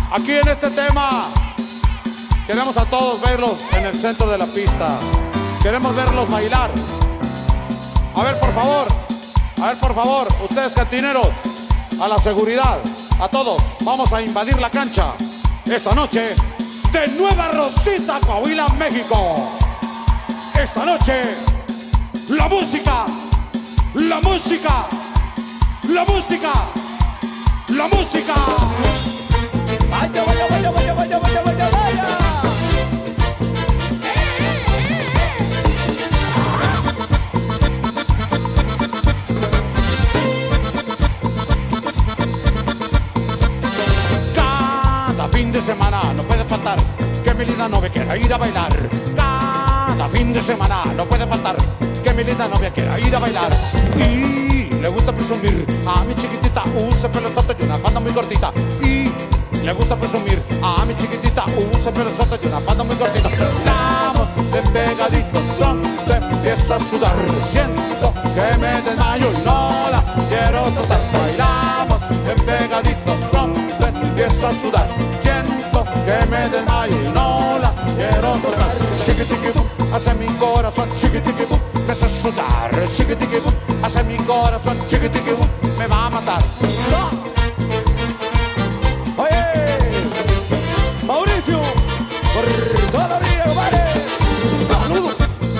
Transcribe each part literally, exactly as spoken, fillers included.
Aquí en este tema queremos a todos verlos en el centro de la pista. Queremos verlos bailar. A ver, por favor, a ver, por favor, ustedes cantineros, a la seguridad, a todos, vamos a invadir la cancha esta noche de Nueva Rosita, Coahuila, México. Esta noche, la música, la música, la música, la música. Vaya, vaya, vaya, vaya, vaya, vaya, vaya, vaya. Cada fin de semana no puede faltar que mi linda novia quiera ir a bailar. Cada fin de semana no puede faltar que mi linda novia quiera ir a bailar. Y le gusta presumir a mi chiquitita, usa pelotote y una falda muy cortita. Y le gusta presumir a mi chiquitita, usa pelotote y una falda muy cortita. Estamos despegaditos, donde empieza a sudar. Siento que me desmayo y no la quiero soltar. Bailamos despegaditos, donde empieza a sudar. Siento que me desmayo y no la quiero soltar. Chiquitiquibum, hace mi corazón, chiquitiquibum, me hace sudar. Chiquitiquibum, hace mi corazón, chiquitiquibum, me va a matar. ¡Ah! Mauricio, por toda la vida, compadre. Saludos.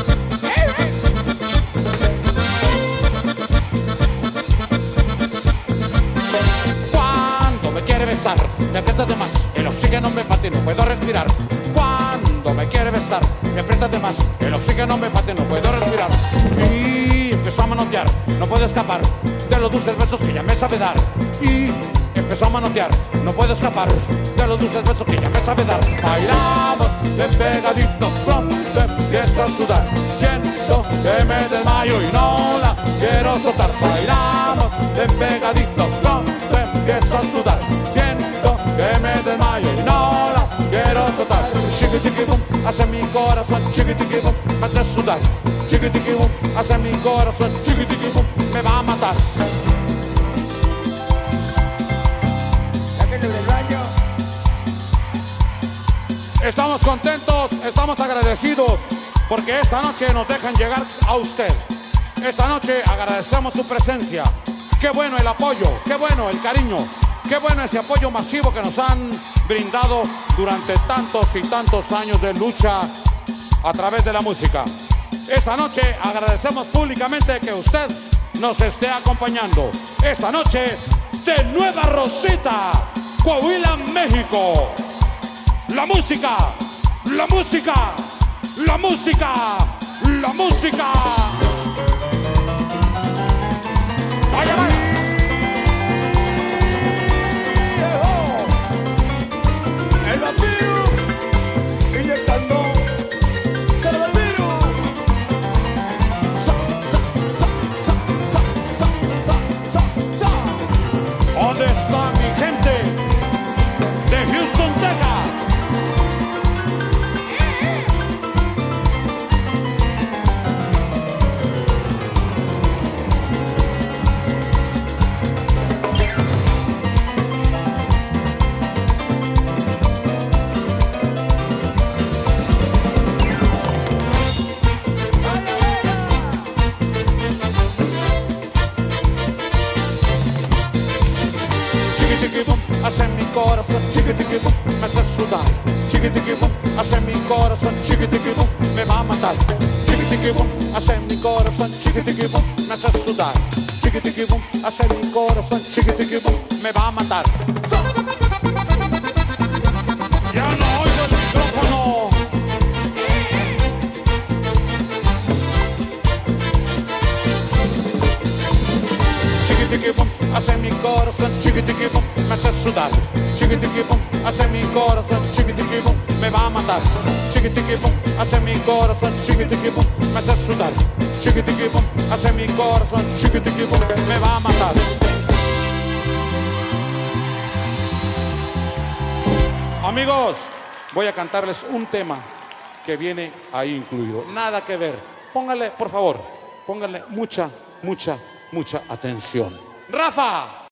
Cuando me quiere besar, me aprieta de más, el oxígeno me falta y no puedo respirar. Cuando me quiere besar, me aprieta de más, el oxígeno me falta y no puedo respirar. Y empezó a manotear, no puedo escapar de los dulces besos que ya me sabe dar. Y empezó a manotear, no puedo escapar de los dulces besos que ya me sabe dar. Bailamos de pegaditos, pronto empieza a sudar. Siento que me desmayo y no la quiero soltar. Bailamos de pegaditos, pronto empieza a sudar. Siento que me desmayo y no la quiero soltar. Chiquitiquibum, hace mi corazón, chiquitiquibum, me hace sudar. Chiquitiquibum, hace mi corazón, chiquitiquibum, me va a matar. Estamos contentos, estamos agradecidos porque esta noche nos dejan llegar a usted. Esta noche agradecemos su presencia. Qué bueno el apoyo, qué bueno el cariño, qué bueno ese apoyo masivo que nos han brindado durante tantos y tantos años de lucha a través de la música. Esta noche agradecemos públicamente que usted nos esté acompañando. Esta noche de Nueva Rosita, Coahuila, México. La música, la música, la música, la música. Vaya, vaya. El vampiro inyectando cara del vampiro. Sa, sa, sa, sa, sa, sa, sa, sa, sa. ¿Dónde está mi gente de Houston, Texas? Hace mi corazón, chiquitiquibum, me hace sudar. Chiquitiquibum, hace mi corazón, chiquitiquibum, me va a matar. Chiquitiquibum, hace mi corazón, chiquitiquibum, me hace sudar. Chiquitiquibum, hace mi corazón, chiquitiquibum, me va a matar. Ya no oigo el micrófono. Chiquitiquibum, hace mi corazón, chiquitiquibum, me hace sudar. Chiquitiquibum, hace mi corazón, chiquitiquibum, me va a matar. Chiquitiquibum, hace mi corazón, chiquitiquibum, me hace sudar. Chiquitiquibum, hace mi corazón, chiquitiquibum, me va a matar. Amigos, voy a cantarles un tema que viene ahí incluido. Nada que ver. Póngale, por favor, póngale mucha, mucha, mucha atención. Rafa.